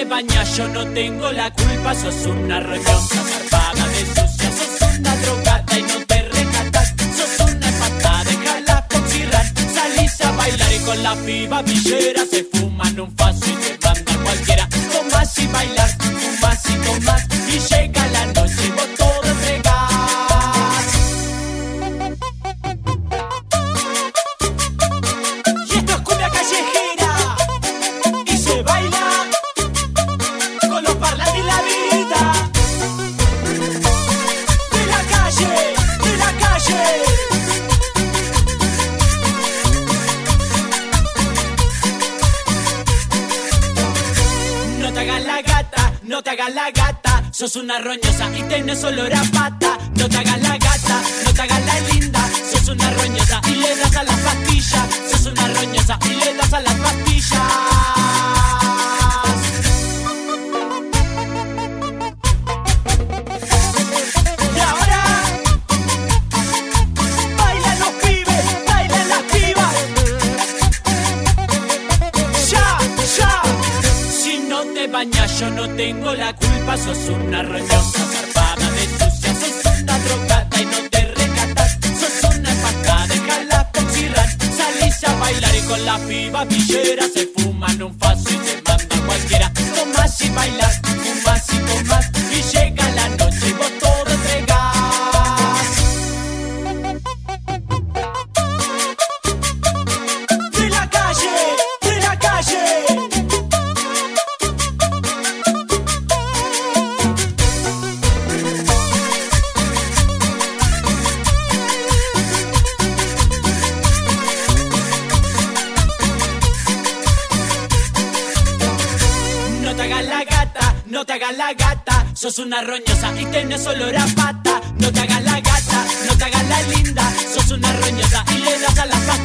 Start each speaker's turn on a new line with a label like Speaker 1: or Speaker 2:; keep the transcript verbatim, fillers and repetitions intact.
Speaker 1: bañas, yo no tengo la culpa. Sos una roñosa, zarpada de sucia. Sos una drogata y no te recatas. Sos una patada, déjala coxirrar. Salís a bailar y con la piba villera se fuman un faso y te mandan cualquiera. Tomás y bailas, fumas y tomás, y llega la noche y vos todo entregás. Y esto es cumbia callejera y se baila con los parlantes y la vida. De la calle, de la calle. No te hagas la gata, no te hagas la gata. Sos una roñosa y tenés olor a pata. No te hagas la gata, no te hagas la linda. Sos una roñosa y le das a las pastillas. Sos una roñosa y le das a las pastillas. Y ahora bailan los pibes, bailan las pibas. Ya, ya. Si no te bañas, yo no tengo la culpa. Sos una roñosa, zarpada de sucia. Sos una drogata y no te recatas. Sos una patada, déjala coxirrar. Salís a bailar y con la piba villera se fuman un faso y te mandan cualquiera. Tomás y bailas, fumas y tomás, y llega la noche y vos todo entregás. De la calle, de la calle. No te hagas la gata, no te hagas la gata. Sos una roñosa y tenés olor a pata. No te hagas la gata, no te hagas la linda. Sos una roñosa y le das a las